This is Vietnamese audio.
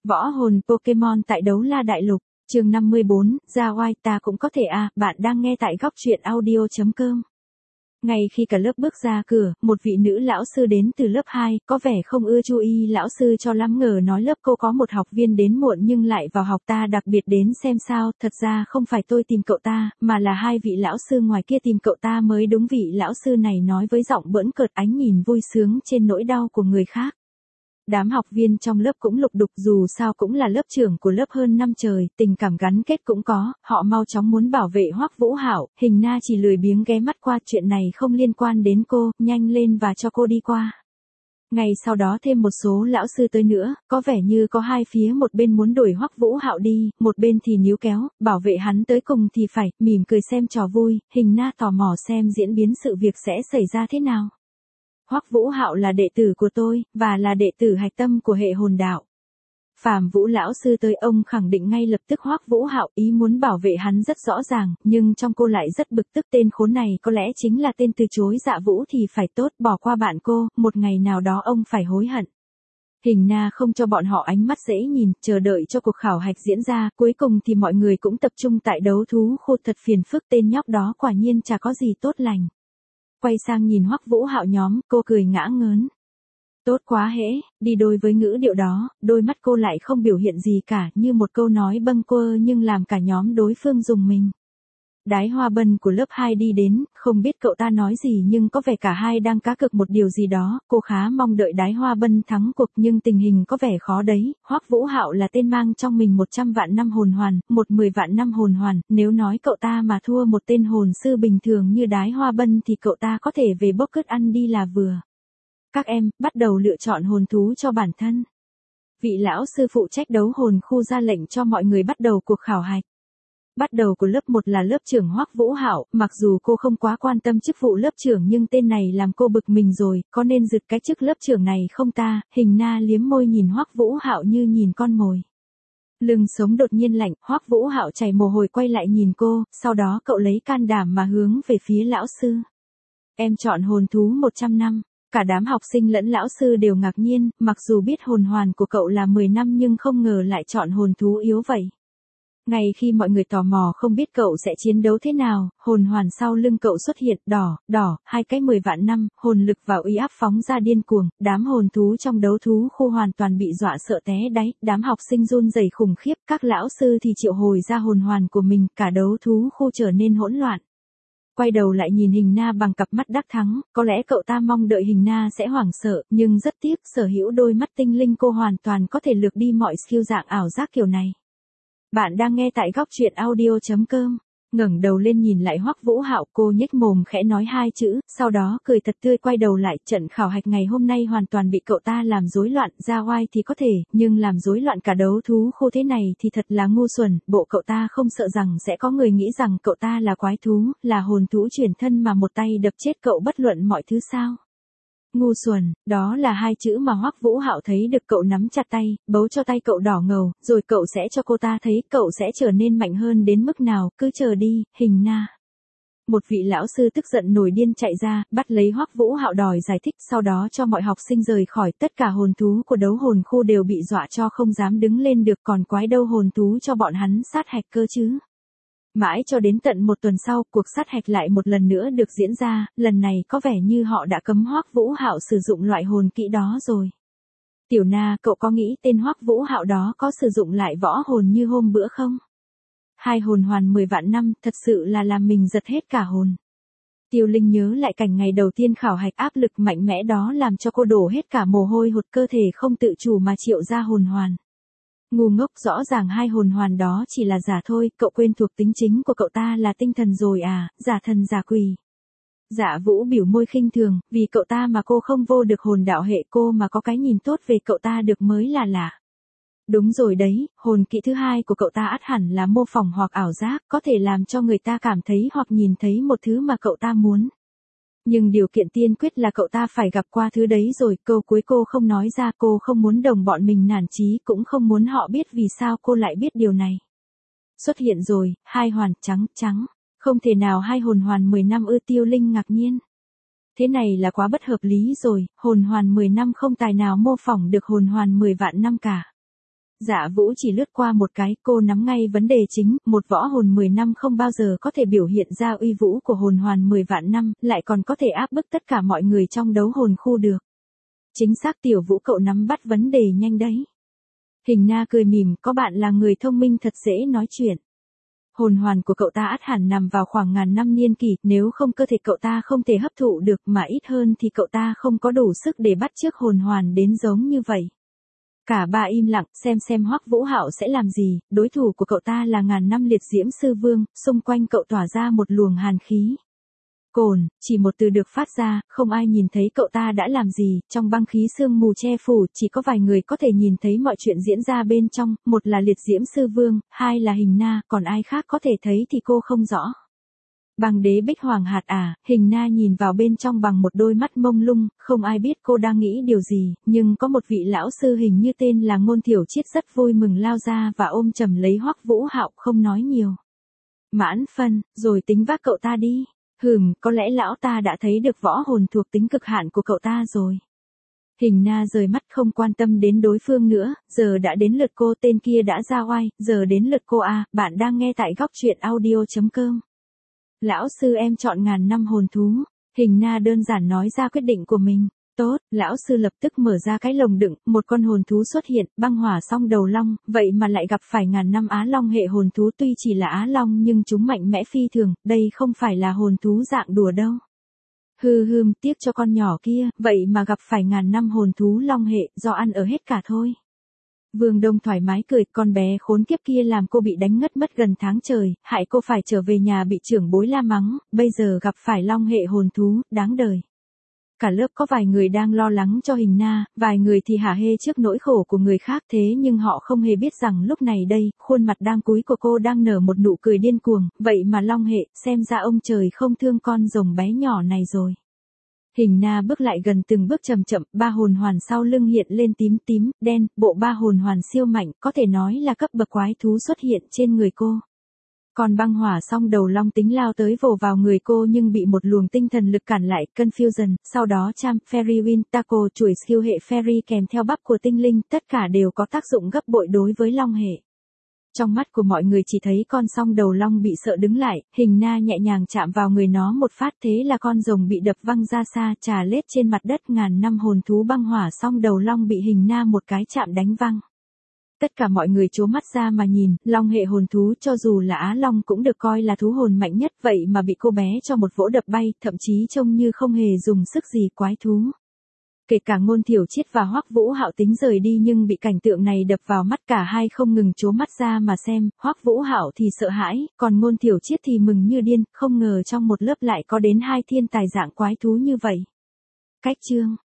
Võ hồn Pokemon tại Đấu La Đại Lục, chương 54, ra oai ta cũng có thể à, bạn đang nghe tại góc truyện audio.com. Ngay khi cả lớp bước ra cửa, một vị nữ lão sư đến từ lớp 2, có vẻ không ưa chú ý lão sư cho lắm, ngờ nói lớp cô có một học viên đến muộn nhưng lại vào học, ta đặc biệt đến xem sao, thật ra không phải tôi tìm cậu ta, mà là hai vị lão sư ngoài kia tìm cậu ta mới đúng. Vị lão sư này nói với giọng bỡn cợt, ánh nhìn vui sướng trên nỗi đau của người khác. Đám học viên trong lớp cũng lục đục, dù sao cũng là lớp trưởng của lớp hơn năm trời, tình cảm gắn kết cũng có, họ mau chóng muốn bảo vệ Hoắc Vũ Hạo. Hình Na chỉ lười biếng ghé mắt qua, chuyện này không liên quan đến cô, nhanh lên và cho cô đi qua. Ngày sau đó thêm một số lão sư tới nữa, có vẻ như có hai phía, một bên muốn đuổi Hoắc Vũ Hạo đi, một bên thì níu kéo, bảo vệ hắn tới cùng thì phải, mỉm cười xem trò vui. Hình Na tò mò xem diễn biến sự việc sẽ xảy ra thế nào. Hoắc Vũ Hạo là đệ tử của tôi, và là đệ tử hạch tâm của hệ hồn đạo. Phàm Vũ lão sư tới, ông khẳng định ngay lập tức Hoắc Vũ Hạo, ý muốn bảo vệ hắn rất rõ ràng, nhưng trong cô lại rất bực tức. Tên khốn này có lẽ chính là tên từ chối Dạ Vũ thì phải, tốt, bỏ qua bạn cô, một ngày nào đó ông phải hối hận. Hình Na không cho bọn họ ánh mắt dễ nhìn, chờ đợi cho cuộc khảo hạch diễn ra, cuối cùng thì mọi người cũng tập trung tại đấu thú khu. Thật phiền phức, tên nhóc đó quả nhiên chả có gì tốt lành. Quay sang nhìn Hoắc Vũ Hạo nhóm, cô cười ngã ngớn. Tốt quá hễ, đi đôi với ngữ điệu đó, đôi mắt cô lại không biểu hiện gì cả, như một câu nói bâng quơ nhưng làm cả nhóm đối phương rùng mình. Đái Hoa Bân của lớp 2 đi đến, không biết cậu ta nói gì nhưng có vẻ cả hai đang cá cược một điều gì đó. Cô khá mong đợi Đái Hoa Bân thắng cuộc nhưng tình hình có vẻ khó đấy. Hoắc Vũ Hạo là tên mang trong mình 100 vạn năm hồn hoàn, 10 vạn năm hồn hoàn, nếu nói cậu ta mà thua một tên hồn sư bình thường như Đái Hoa Bân thì cậu ta có thể về bốc cất ăn đi là vừa. Các em, bắt đầu lựa chọn hồn thú cho bản thân. Vị lão sư phụ trách đấu hồn khu ra lệnh cho mọi người bắt đầu cuộc khảo hạch. Bắt đầu của lớp 1 là lớp trưởng Hoắc Vũ Hạo, mặc dù cô không quá quan tâm chức vụ lớp trưởng nhưng tên này làm cô bực mình rồi, có nên giựt cái chức lớp trưởng này không ta? Hình Na liếm môi nhìn Hoắc Vũ Hạo như nhìn con mồi. Lưng sống đột nhiên lạnh, Hoắc Vũ Hạo chảy mồ hôi quay lại nhìn cô, sau đó cậu lấy can đảm mà hướng về phía lão sư. Em chọn hồn thú 100 năm. Cả đám học sinh lẫn lão sư đều ngạc nhiên, mặc dù biết hồn hoàn của cậu là 10 năm nhưng không ngờ lại chọn hồn thú yếu vậy. Ngay khi mọi người tò mò không biết cậu sẽ chiến đấu thế nào, hồn hoàn sau lưng cậu xuất hiện, đỏ, hai cái 10 vạn năm, hồn lực và uy áp phóng ra điên cuồng, đám hồn thú trong đấu thú khu hoàn toàn bị dọa sợ té đáy, đám học sinh run rẩy khủng khiếp, các lão sư thì triệu hồi ra hồn hoàn của mình, cả đấu thú khu trở nên hỗn loạn. Quay đầu lại nhìn Hình Na bằng cặp mắt đắc thắng, có lẽ cậu ta mong đợi Hình Na sẽ hoảng sợ, nhưng rất tiếc, sở hữu đôi mắt tinh linh cô hoàn toàn có thể lược đi mọi skill dạng ảo giác kiểu này. Bạn đang nghe tại góc truyện audio.com. Ngẩng đầu lên nhìn lại Hoắc Vũ Hạo, cô nhếch mồm khẽ nói hai chữ, sau đó cười thật tươi quay đầu lại. Trận khảo hạch ngày hôm nay hoàn toàn bị cậu ta làm rối loạn, ra oai thì có thể, nhưng làm rối loạn cả đấu thú khu thế này thì thật là ngu xuẩn. Bộ cậu ta không sợ rằng sẽ có người nghĩ rằng cậu ta là quái thú, là hồn thú chuyển thân mà một tay đập chết cậu bất luận mọi thứ sao? Ngu xuẩn, đó là hai chữ mà Hoắc Vũ Hạo thấy được. Cậu nắm chặt tay, bấu cho tay cậu đỏ ngầu, rồi cậu sẽ cho cô ta thấy cậu sẽ trở nên mạnh hơn đến mức nào, cứ chờ đi, Hình Na. Một vị lão sư tức giận nổi điên chạy ra, bắt lấy Hoắc Vũ Hạo đòi giải thích, sau đó cho mọi học sinh rời khỏi. Tất cả hồn thú của đấu hồn khu đều bị dọa cho không dám đứng lên được, còn quái đâu hồn thú cho bọn hắn sát hạch cơ chứ. Mãi cho đến tận một tuần sau, cuộc sát hạch lại một lần nữa được diễn ra, lần này có vẻ như họ đã cấm Hoắc Vũ Hạo sử dụng loại hồn kỹ đó rồi. Tiểu Na, cậu có nghĩ tên Hoắc Vũ Hạo đó có sử dụng lại võ hồn như hôm bữa không? Hai hồn hoàn 10 vạn năm, thật sự là làm mình giật hết cả hồn. Tiêu Linh nhớ lại cảnh ngày đầu tiên khảo hạch, áp lực mạnh mẽ đó làm cho cô đổ hết cả mồ hôi hột, cơ thể không tự chủ mà triệu ra hồn hoàn. Ngu ngốc, rõ ràng hai hồn hoàn đó chỉ là giả thôi, cậu quên thuộc tính chính của cậu ta là tinh thần rồi à, giả thần giả quỷ. Dạ Vũ biểu môi khinh thường, vì cậu ta mà cô không vô được hồn đạo hệ, cô mà có cái nhìn tốt về cậu ta được mới là lạ. Đúng rồi đấy, hồn kỹ thứ hai của cậu ta ắt hẳn là mô phỏng hoặc ảo giác, có thể làm cho người ta cảm thấy hoặc nhìn thấy một thứ mà cậu ta muốn. Nhưng điều kiện tiên quyết là cậu ta phải gặp qua thứ đấy rồi. Câu cuối cô không nói ra, cô không muốn đồng bọn mình nản chí, cũng không muốn họ biết vì sao cô lại biết điều này. Xuất hiện rồi, hai hoàn trắng. Không thể nào hai hồn hoàn 10 năm ư? Tiêu Linh ngạc nhiên. Thế này là quá bất hợp lý rồi, hồn hoàn 10 năm không tài nào mô phỏng được hồn hoàn 10 vạn năm cả. Dạ Vũ chỉ lướt qua một cái, cô nắm ngay vấn đề chính, một võ hồn 10 năm không bao giờ có thể biểu hiện ra uy vũ của hồn hoàn 10 vạn năm, lại còn có thể áp bức tất cả mọi người trong đấu hồn khu được. Chính xác Tiểu Vũ cậu nắm bắt vấn đề nhanh đấy. Hình Na cười mỉm, có bạn là người thông minh thật dễ nói chuyện. Hồn hoàn của cậu ta ắt hẳn nằm vào khoảng ngàn năm niên kỷ, nếu không cơ thể cậu ta không thể hấp thụ được mà ít hơn thì cậu ta không có đủ sức để bắt chước hồn hoàn đến giống như vậy. Cả ba im lặng, xem Hoắc Vũ Hạo sẽ làm gì, đối thủ của cậu ta là ngàn năm liệt diễm sư vương, xung quanh cậu tỏa ra một luồng hàn khí. Cồn, chỉ một từ được phát ra, không ai nhìn thấy cậu ta đã làm gì, trong băng khí sương mù che phủ, chỉ có vài người có thể nhìn thấy mọi chuyện diễn ra bên trong, một là liệt diễm sư vương, hai là Hình Na, còn ai khác có thể thấy thì cô không rõ. Băng đế bích hoàng hạt à, Hình Na nhìn vào bên trong bằng một đôi mắt mông lung, không ai biết cô đang nghĩ điều gì, nhưng có một vị lão sư hình như tên là Ngôn Thiểu Triết rất vui mừng lao ra và ôm chầm lấy Hoắc Vũ Hạo không nói nhiều. Mãn phân, rồi tính vác cậu ta đi. Có lẽ lão ta đã thấy được võ hồn thuộc tính cực hạn của cậu ta rồi. Hình Na rời mắt không quan tâm đến đối phương nữa, giờ đã đến lượt cô, tên kia đã ra oai, giờ đến lượt cô à, bạn đang nghe tại góc truyện audio.com. Lão sư em chọn ngàn năm hồn thú, Hình Na đơn giản nói ra quyết định của mình. Tốt, lão sư lập tức mở ra cái lồng đựng, một con hồn thú xuất hiện, băng hỏa song đầu long, vậy mà lại gặp phải ngàn năm Á Long hệ hồn thú, tuy chỉ là Á Long nhưng chúng mạnh mẽ phi thường, đây không phải là hồn thú dạng đùa đâu. Tiếc cho con nhỏ kia, vậy mà gặp phải ngàn năm hồn thú long hệ, do ăn ở hết cả thôi. Vương Đông thoải mái cười, con bé khốn kiếp kia làm cô bị đánh ngất mất gần tháng trời, hại cô phải trở về nhà bị trưởng bối la mắng, bây giờ gặp phải long hệ hồn thú, đáng đời. Cả lớp có vài người đang lo lắng cho Hình Na, vài người thì hả hê trước nỗi khổ của người khác, thế nhưng họ không hề biết rằng lúc này đây, khuôn mặt đang cúi của cô đang nở một nụ cười điên cuồng, vậy mà long hệ, xem ra ông trời không thương con rồng bé nhỏ này rồi. Hình Na bước lại gần từng bước chậm chậm, ba hồn hoàn sau lưng hiện lên tím, đen, bộ ba hồn hoàn siêu mạnh, có thể nói là cấp bậc quái thú xuất hiện trên người cô. Còn băng hỏa song đầu long tính lao tới vồ vào người cô nhưng bị một luồng tinh thần lực cản lại, Confusion, sau đó Charm, Fairy Wind, Taco, chuỗi skill hệ Fairy kèm theo bắp của tinh linh, tất cả đều có tác dụng gấp bội đối với long hệ. Trong mắt của mọi người chỉ thấy con song đầu long bị sợ đứng lại, Hình Na nhẹ nhàng chạm vào người nó một phát, thế là con rồng bị đập văng ra xa, trà lết trên mặt đất. Ngàn năm hồn thú băng hỏa song đầu long bị Hình Na một cái chạm đánh văng. Tất cả mọi người trố mắt ra mà nhìn, long hệ hồn thú cho dù là Á Long cũng được coi là thú hồn mạnh nhất, vậy mà bị cô bé cho một vỗ đập bay, thậm chí trông như không hề dùng sức gì, quái thú. Kể cả Ngôn Thiểu Triết và Hoắc Vũ Hạo tính rời đi nhưng bị cảnh tượng này đập vào mắt, cả hai không ngừng trố mắt ra mà xem, Hoắc Vũ Hạo thì sợ hãi, còn Ngôn Thiểu Triết thì mừng như điên, không ngờ trong một lớp lại có đến hai thiên tài dạng quái thú như vậy. Cách chương